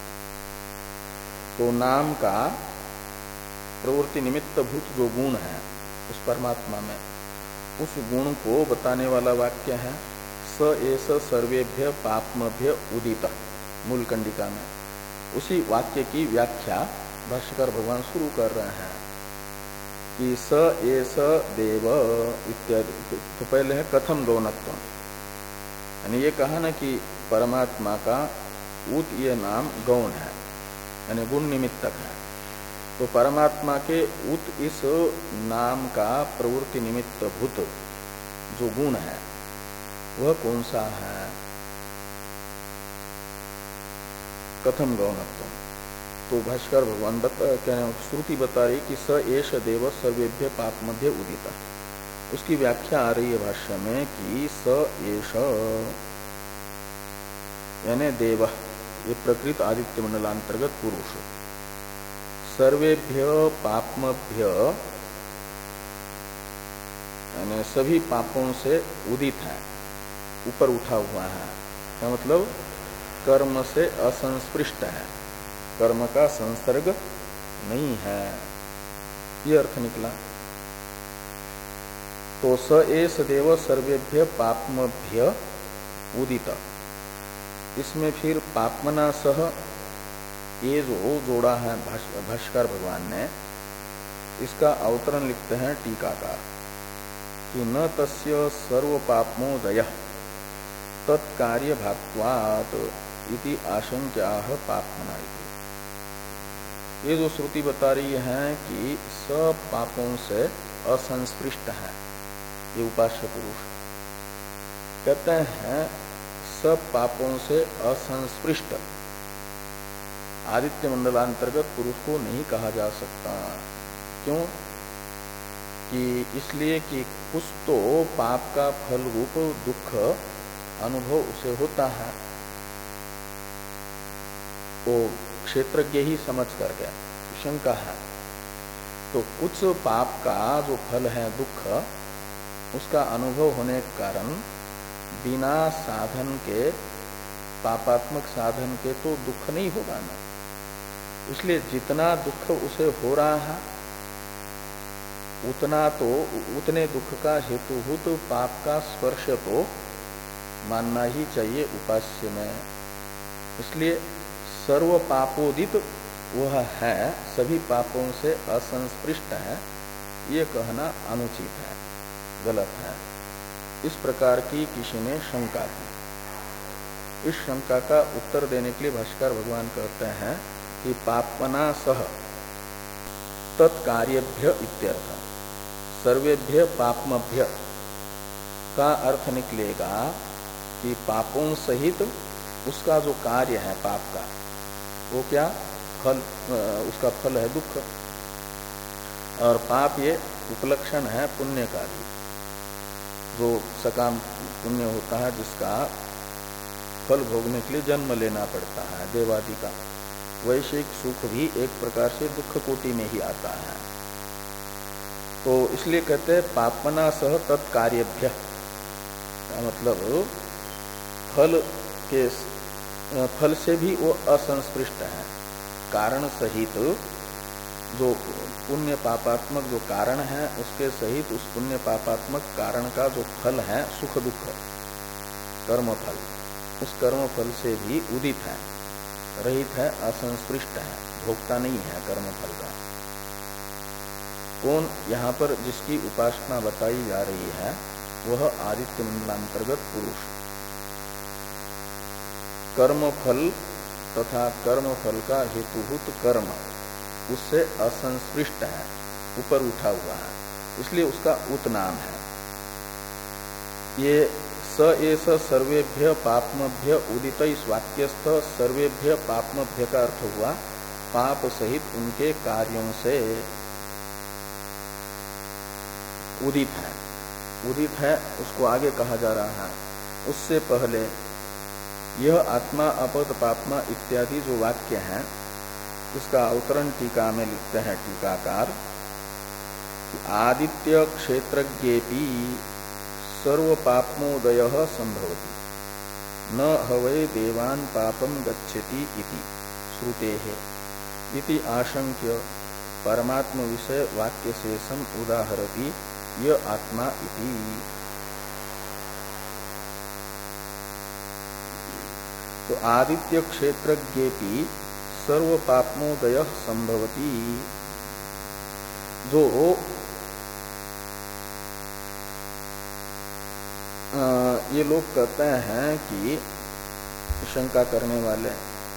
तो नाम का प्रवृत्ति निमित्त भूत जो गुण है उस परमात्मा में, उस गुण को बताने वाला वाक्य है स एष सर्वेभ्य पापमभ्य उदित, मूल कंडिका में। उसी वाक्य की व्याख्या भाष्यकार भगवान शुरू कर रहे हैं कि स एष देव इत्यादि। तो पहले है कथम गौणत्व, यानी ये कहा ना कि परमात्मा का उत ये नाम गौण है, यानी गुण निमित्तक है। तो परमात्मा के उत इस नाम का प्रवृत्ति निमित्त भूत जो गुण है वह कौन सा है? कथम गौणत्व। तो भाष्कर भगवान बता श्रुति बता रही कि स एष देव सर्वेभ्य पाप मध्य उदिता। उसकी व्याख्या आ रही है भाष्य में कि स एष यानी देव, ये प्रकृत आदित्य मंडलांतर्गत पुरुष, सर्वेभ्य पापमभ्य यानी सभी पापों से उदित है, ऊपर उठा हुआ है। क्या मतलब? कर्म से असंस्पृष्ट है, कर्म का संसर्ग नहीं है, ये अर्थ निकला। तो स एष देव सर्वेभ्य पापमभ्य उदित, इसमें फिर पापमना सह ये जो जोड़ा है भाष्यकार भगवान ने, इसका अवतरण लिखते हैं टीकाकार कि न तस्य सर्व पापमोदय तत्कार्य भात्वात् इति आशंक्याः पापमना इति। ये जो श्रुति बता रही है कि सब पापों से असंस्पृष्ट है ये उपास्य पुरुष, कहते हैं सब पापों से असंस्पृष्ट आदित्य मंडलांतर्गत पुरुष को नहीं कहा जा सकता। क्यों? कि इसलिए कि कुछ तो पाप का फल रूप दुख अनुभव उसे होता है, वो क्षेत्रज्ञ ही समझ करके शंका है। तो कुछ पाप का जो फल है दुख, उसका अनुभव होने के कारण बिना साधन के, पापात्मक साधन के तो दुख नहीं होगा ना। इसलिए जितना दुख उसे हो रहा है उतना तो उतने दुख का हेतुभूत पाप का स्पर्श तो मानना ही चाहिए उपास्य में। इसलिए सर्व पापोदित वह है, सभी पापों से असंस्पृष्ट है, ये कहना अनुचित है, गलत है। इस प्रकार की किसी ने शंका की। इस शंका का उत्तर देने के लिए भाष्कर भगवान कहते हैं कि पापना सह तत्कार्यभ्य इत्यर्थ, सर्वेभ्य पापमभ्य का अर्थ निकलेगा कि पापों सहित उसका जो कार्य है पाप का, वो क्या फल, उसका फल है दुख। और पाप ये उपलक्षण है पुण्य का भी, जो सकाम पुण्य होता है जिसका फल भोगने के लिए जन्म लेना पड़ता है देवादि का। वैश्विक सुख भी एक प्रकार से दुख कोटि में ही आता है। तो इसलिए कहते हैं पापना सह तत्कार्यभ्य, का मतलब फल के फल से भी वो असंस्पृष्ट है, कारण सहित जो पुण्य पापात्मक जो कारण है उसके सहित उस पुण्य पापात्मक कारण का जो फल है सुख दुख कर्म फल, उस कर्म फल से भी उदित है, रहित है, असंस्पृष्ट है, भोक्ता नहीं है कर्म फल का। कौन? यहाँ पर जिसकी उपासना बताई जा रही है वह आदित्य मंडलांतर्गत पुरुष कर्म फल तथा कर्म फल का हेतुभूत कर्म उससे असंस्पृष्ट है, ऊपर उठा हुआ है, इसलिए उसका उत नाम है। ये स एष सर्वेभ्य पापमभ्य उदित इस वाक्यस्थ सर्वेभ्य पापमभ्य का अर्थ हुआ पाप सहित उनके कार्यों से उदित है। उदित है उसको आगे कहा जा रहा है। उससे पहले यह आत्मा अपद पापमा इत्यादि जो वाक्य हैं, इसका अवतरण टीका में लिखते हैं टीकाकार, आदित्य क्षेत्रज्ञेपि सर्व पापमोदय संभवति न हवै देवान् पापम गच्छति इति श्रुतेः इति आशंक्य परमात्म विषय वाक्य शेषम उदाहरति य आत्मा इति। तो आदित्य क्षेत्रज्ञेपि सर्व पापमोदय संभवति, जो आ, ये लोग कहते हैं कि शंका करने वाले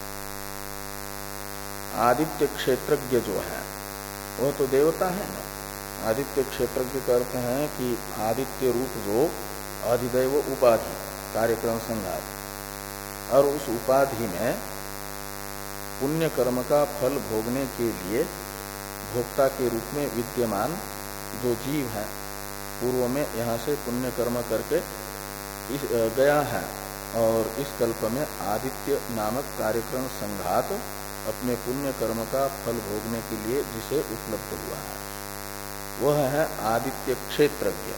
आदित्य क्षेत्रज्ञ जो है वह तो देवता है ना। आदित्य क्षेत्रज्ञ करते हैं कि आदित्य रूप जो अधिदैव उपाधि कार्यक्रम संघात, और उस उपाधि में पुण्य कर्म का फल भोगने के लिए भोक्ता के रूप में विद्यमान जो जीव है, पूर्व में यहाँ से पुण्य कर्म करके इस गया है, और इस कल्प में आदित्य नामक कार्यक्रम संघात अपने पुण्य कर्म का फल भोगने के लिए जिसे उपलब्ध हुआ है, वह है आदित्य क्षेत्रज्ञ।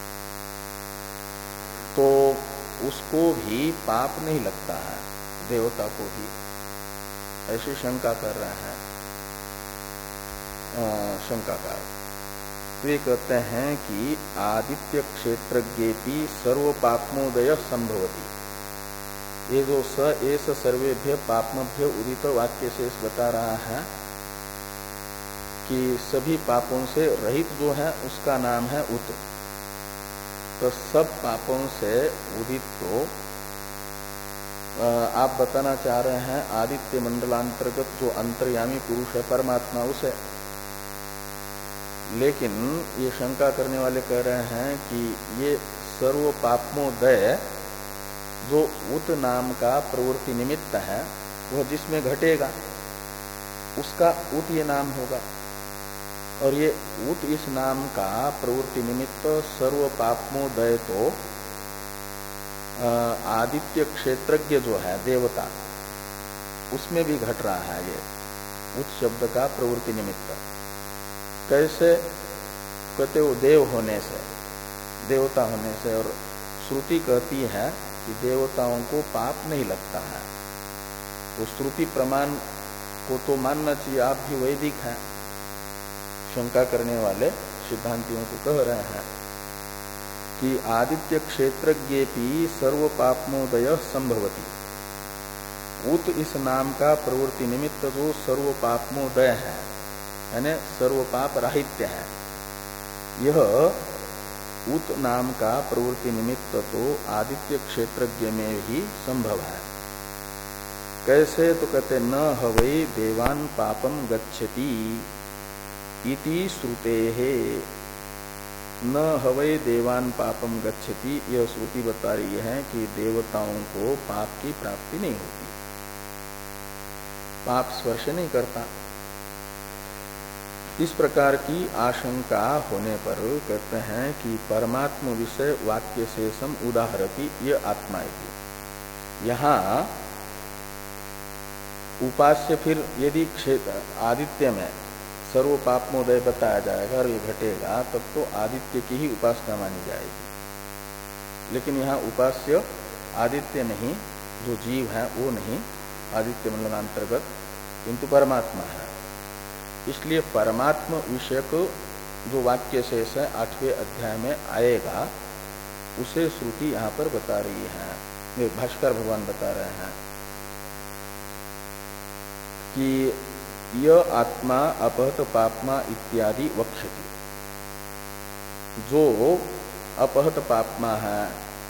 तो उसको भी पाप नहीं लगता है, देवता को भी, ऐसी शंका कर रहे हैं शंकाकार। तो ये कहते हैं कि आदित्य क्षेत्रज्ञेपि सर्व पापमोदय संभवति, ये जो स एस सर्वेभ्य पापमभ्य उदित वाक्य शेष बता रहा है कि सभी पापों से रहित जो है उसका नाम है उत। तो सब पापों से उदित तो आप बताना चाह रहे हैं आदित्य मंडलांतर्गत जो अंतर्यामी पुरुष है परमात्मा, उसे। लेकिन ये शंका करने वाले कह रहे हैं कि ये सर्व पापमोदय जो उत नाम का प्रवृत्ति निमित्त है, वह जिसमें घटेगा उसका उत ये नाम होगा, और ये उत इस नाम का प्रवृत्ति निमित्त सर्व पापमोदय तो आदित्य क्षेत्रज्ञ जो है देवता, उसमें भी घट रहा है ये उत शब्द का प्रवृत्ति निमित्त। कैसे? कहते वो देव होने से, देवता होने से, और श्रुति कहती है कि देवताओं को पाप नहीं लगता है। तो श्रुति प्रमाण को तो मानना चाहिए, आप भी वैदिक हैं। शंका करने वाले सिद्धांतियों को कह रहे हैं कि आदित्य क्षेत्रज्ञेपि सर्व पापमोदय संभवति, उत इस नाम का प्रवृत्ति निमित्त जो सर्व पापमोदय है, यानी सर्व पाप राहित्य है, यह उत नाम का प्रवृत्ति निमित्त तो आदित्य क्षेत्रज्ञ में ही संभव है। कैसे? तो कहते न हवै देवान् पापम गच्छति इति श्रुतेः, न हवै देवान् पापम गच्छति, यह श्रुति बता रही है कि देवताओं को पाप की प्राप्ति नहीं होती, पाप स्पर्श नहीं करता। इस प्रकार की आशंका होने पर कहते हैं कि परमात्म विषय वाक्य शेषम उदाहरति ये आत्मा है। यहाँ उपास्य फिर यदि क्षेत्र आदित्य में सर्व पापमोदय बताया जाएगा और ये घटेगा, तब तो आदित्य की ही उपासना मानी जाएगी। लेकिन यहाँ उपास्य आदित्य नहीं, जो जीव है वो नहीं आदित्य मंडलांतर्गत, किंतु परमात्मा है। इसलिए परमात्म विषयक जो वाक्य शेष है आठवें अध्याय में आएगा, उसे श्रुति यहाँ पर बता रही है, भाष्कर भगवान बता रहे हैं कि यह आत्मा अपहत पापमा इत्यादि वक्ष्यति। जो अपहत पापमा है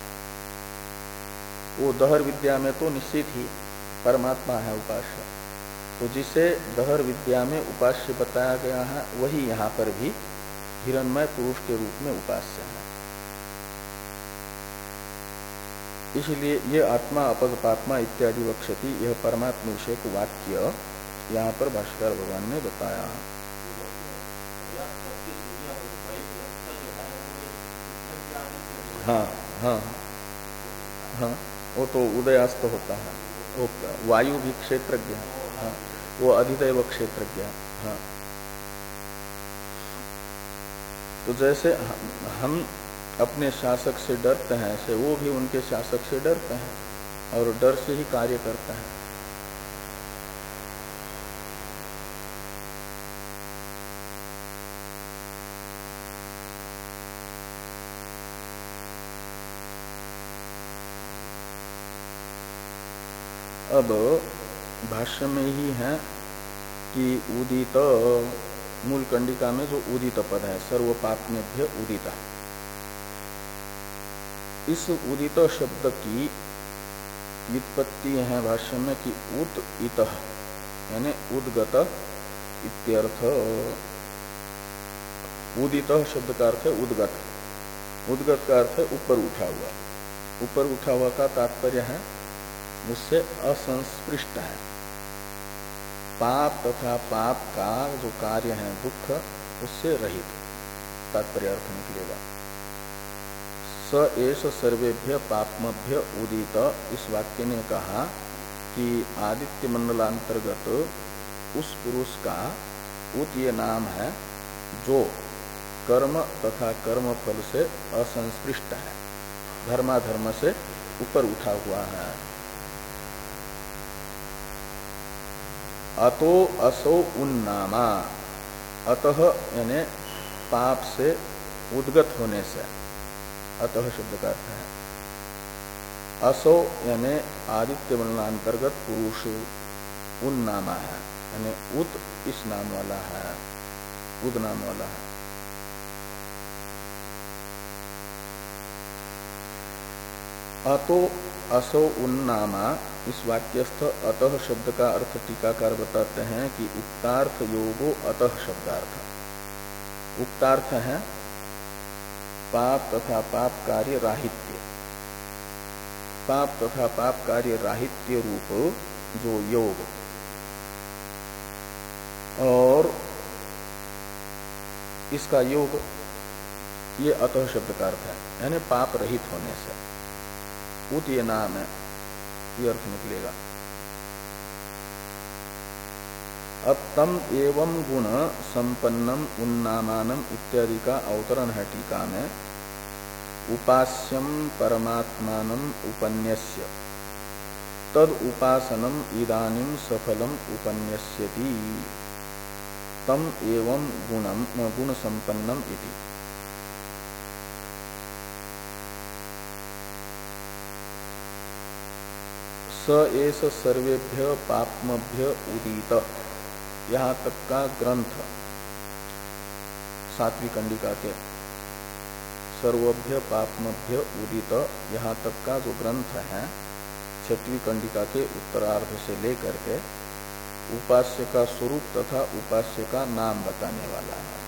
वो दहर विद्या में तो निश्चित ही परमात्मा है उपास्य, तो जिसे दहर विद्या में उपास्य बताया गया है वही यहाँ पर भी हिरण्मय पुरुष के रूप में उपास्य है। इसलिए यह आत्मा अपद पापमा इत्यादि वक्ष्यति, यह परमात्मा विषय को वाक्य यहाँ पर भाष्कर भगवान ने बताया। हाँ हाँ हाँ, वो तो उदयास्त होता है, वो वायु भी क्षेत्रज्ञ है, हाँ, वो अधिदैव क्षेत्रज्ञ है। हाँ, तो जैसे हम अपने शासक से डरते हैं, ऐसे वो भी उनके शासक से डरते हैं और डर से ही कार्य करते हैं। अब भाष्य में ही है कि उदित, मूल कंडिका में जो उदित पद है, सर्वपात्मेभ्य उदिता, इस उदित शब्द की व्युत्पत्ति है भाष्य में कि उत इतः यानी उद्गत इत्यर्थ। उदित शब्द का अर्थ है उद्गत, उद्गत का अर्थ है ऊपर उठा हुआ। ऊपर उठा हुआ का तात्पर्य है उससे असंस्पृष्ट है, पाप तथा पाप का जो कार्य है दुख उससे रहित, तात्पर्य अर्थ निकलेगा। स एष सर्वेभ्य पापमभ्य उदित, इस वाक्य ने कहा कि आदित्य मंडलांतर्गत उस पुरुष का उत ये नाम है जो कर्म तथा कर्म फल से असंस्पृष्ट है, धर्माधर्म से ऊपर उठा हुआ है। अतो असो उन्नामा, अतः यानी पाप से उद्गत होने से, अतः शब्द का अर्थ है असो यानी आदित्य मंडलांतर्गत पुरुष उन्नामा है, यानी उत इस नाम वाला है, उद नाम वाला है। अतो असो उन्नामा, इस वाक्यस्थ अतः शब्द का अर्थ टीकाकार बताते हैं कि उक्तार्थ योगो अतः शब्दार्थ। उक्तार्थ है पाप तथा पाप कार्य राहित्य, पाप तथा पाप कार्य राहित्य रूप जो योग, और इसका योग ये अतः शब्द का अर्थ है, यानी पाप रहित होने से। उत ये नाम है, ये अर्थ निकलेगा। अब तम एवं गुण संपन्नम उन्नामानम इत्यादि का अवतरण है टीका में। उपास्यम परमात्मानम उपन्यस्य तद उपासनम इदानीं सफलम उपन्यस्यति, तम एवं गुणम गुण संपन्नम इति। स एष सर्वेभ्य पापमभ्य उदित, यहाँ तक का ग्रंथ सातवीं कंडिका के सर्वभ्य पापमभ्य उदित, यहाँ तक का जो ग्रंथ है छठवीं कंडिका के उत्तरार्ध से लेकर के उपास्य का स्वरूप तथा उपास्य का नाम बताने वाला है।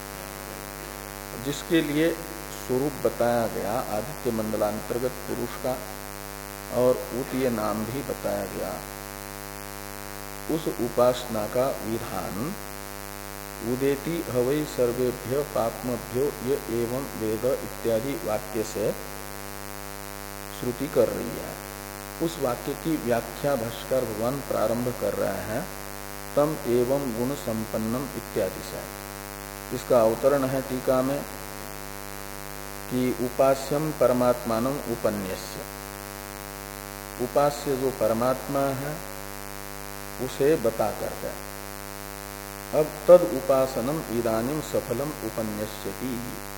जिसके लिए स्वरूप बताया गया आदित्य मंडलांतर्गत पुरुष का, और उत ये नाम भी बताया गया, उस उपासना का विधान उदेति हवै सर्वेभ्य पापमभ्यो ये एवं वेद इत्यादि वाक्य से श्रुति कर रही है। उस वाक्य की व्याख्या भाष्कर भगवान प्रारंभ कर रहे हैं तम एवं गुण संपन्नम इत्यादि से। इसका अवतरण है टीका में कि उपास्यम परमात्मानं उपन्यस्य, उपास्य जो परमात्मा है उसे बता करके अब तद उपासनम इदानीं सफलम उपन्यस्यति,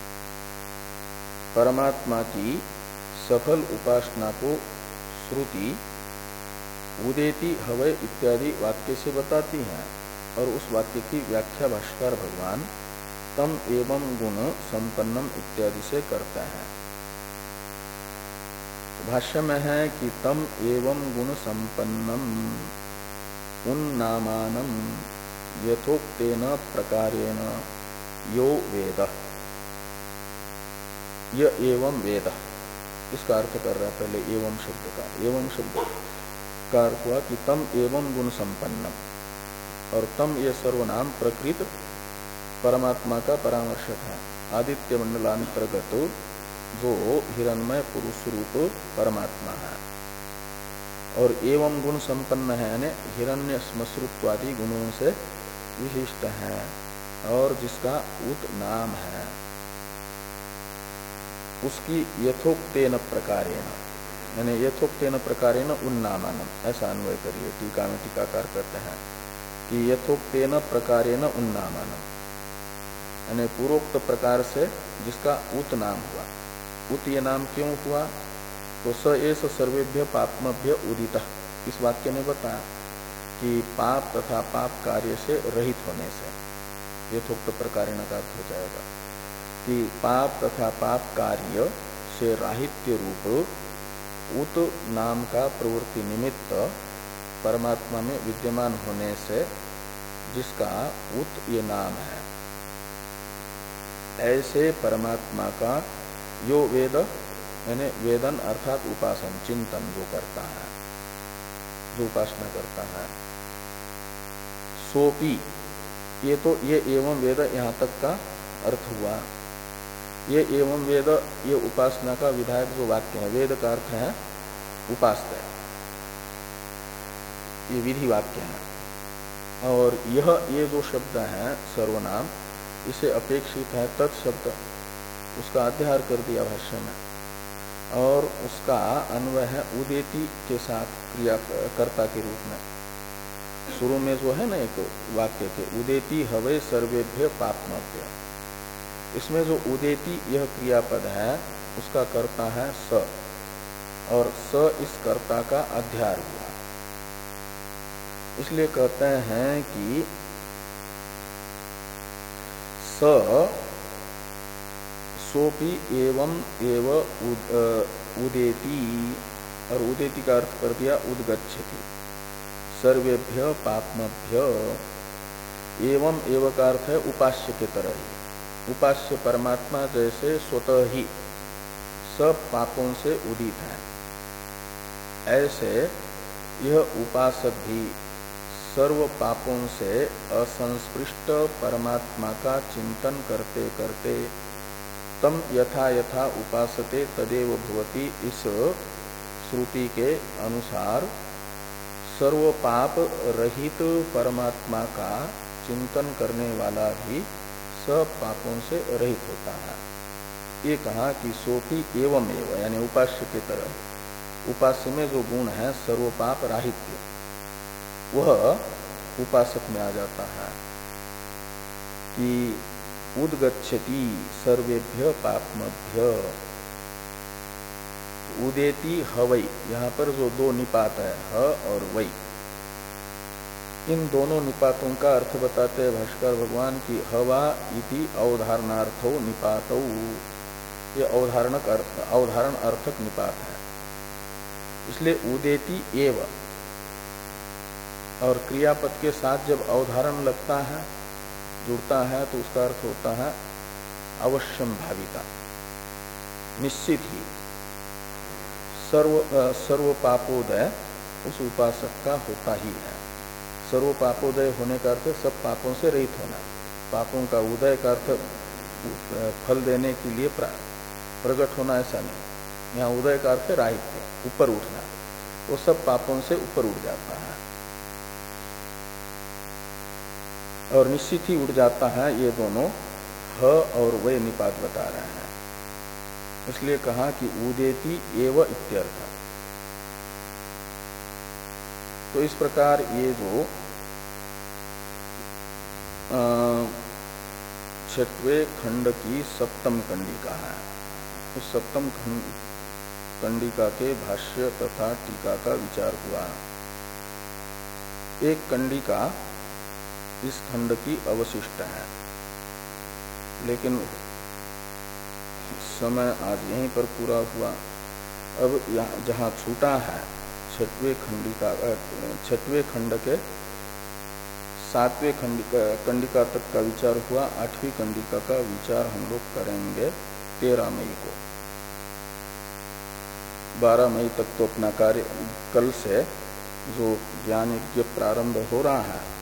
परमात्मा की सफल उपासना को श्रुति उदेति हवै इत्यादि वाक्य से बताती है, और उस वाक्य की व्याख्या भाष्कर भगवान तम एवं गुण संपन्नम इत्यादि से करता है। भाष्य में है कि तम एवं गुण संपन्नम उन्नामानम यथोक्तेन प्रकारेण यो वेद, य एवं वेद, इसका अर्थ कर रहा है पहले एवं शब्द का। एवं शब्द का अर्थ हुआ कि तम एवं गुण संपन्नम, और तम ये सर्वनाम प्रकृत परमात्मा का परामर्शक है। आदित्य मंडलांतर्गत जो हिरणमय पुरुष रूप परमात्मा है और एवं गुण संपन्न है, यानी हिरण्य श्मश्रुत्वादि गुणों से विशिष्ट है, और जिसका उत नाम है, उसकी यथोक्तेन प्रकारेण, यानी यथोक्तेन प्रकारेण उन्नामानम, ऐसा अन्वय करिए। टीका में टीकाकार करते हैं कि यथोक्तेन प्रकारेण उन्नामानम, यानी पूर्वोक्त प्रकार से जिसका उत नाम हुआ। उत ये नाम क्यों हुआ? तो स एष सर्वेभ्य पापमभ्य उदितः, इस वाक्य ने बताया कि पाप तथा पाप कार्य से रहित होने से यथोक्त प्रकारेण का अर्थ हो जाएगा कि पाप तथा पाप कार्य से राहित्य रूप उत नाम का प्रवृत्ति निमित्त परमात्मा में विद्यमान होने से जिसका उत ये नाम है, ऐसे परमात्मा का यो वेद, यानी वेदन अर्थात उपासन, चिंतन जो करता है, जो उपासना करता है, सोपी, ये तो ये एवं वेद यहाँ तक का अर्थ हुआ। ये एवं वेद, ये उपासना का विधायक जो वाक्य है, वेद का अर्थ है उपास्य, ये विधि वाक्य है। और यह ये जो शब्द है सर्वनाम, इसे अपेक्षित है तत्शब्द, उसका अध्यार कर दिया भाष्य में, और उसका अन्वय है उदेति के साथ क्रिया कर्ता के रूप में। शुरू में जो है ना एक वाक्य के उदेति हवे सर्वेभ्य पापमभ्य, इसमें जो उदेति यह क्रियापद है उसका कर्ता है स, और स इस कर्ता का अध्यार हुआ। इसलिए कहते हैं कि स सोपि एवं एव उद, उदेति, और उदेति का अर्थ कर दिया उद्गच्छति, सर्वेभ्य पापमभ्य। एवं एव का अर्थ है उपास्य के तरह ही, उपास्य परमात्मा जैसे स्वतः ही सब पापों से उदित है, ऐसे यह उपासक भी सर्व पापों से असंस्पृष्ट परमात्मा का चिंतन करते करते तम यथा यथा उपासते तदेव भवति, इस श्रुति के अनुसार सर्व पाप रहित परमात्मा का चिंतन करने वाला भी सब पापों से रहित होता है। ये कहा कि सोफी एवं एवं, यानी उपास्य के तरह, उपास्य में जो गुण है सर्व पाप राहित्य, वह उपासक में आ जाता है कि उद्गच्छति सर्वेभ्य पापमभ्य। उदेति हवई, यहाँ पर जो दो निपात है ह और वै, इन दोनों निपातों का अर्थ बताते हैं भाष्कर भगवान की हवा इति अवधारणार्थो निपातौ, ये अवधारणक अर्थ, अवधारण अर्थक निपात है। इसलिए उदेति एव, और क्रियापद के साथ जब अवधारण लगता है, जुड़ता है, तो उसका अर्थ होता है अवश्यम भाविता, निश्चित ही। सर्व सर्व पापोदय उस उपासक का होता ही है। सर्व पापोदय होने का अर्थ सब पापों से रहित होना, पापों का उदय का अर्थ फल देने के लिए प्रकट होना, ऐसा नहीं। यहाँ उदय का अर्थ राहित्य, ऊपर उठना, वो सब पापों से ऊपर उठ जाता है और निश्चित ही उठ जाता है। ये दोनों ह और वे निपात बता रहे हैं, इसलिए कहा कि उदेति एव इत्यर्थ। तो इस प्रकार ये जो छठवें खंड की सप्तम कंडिका है, उस सप्तम कंडिका के भाष्य तथा टीका का विचार हुआ। एक कंडिका इस खंड की अवशिष्ट है, लेकिन समय आज यहीं पर पूरा हुआ। अब यहाँ जहाँ छूटा है छठवें खंडिका, छठवें खंड के सातवें कंडिका तक का विचार हुआ। आठवीं कंडिका का विचार हम लोग करेंगे तेरह मई को। बारह मई तक तो अपना कार्य, कल से जो ज्ञान यज्ञ प्रारंभ हो रहा है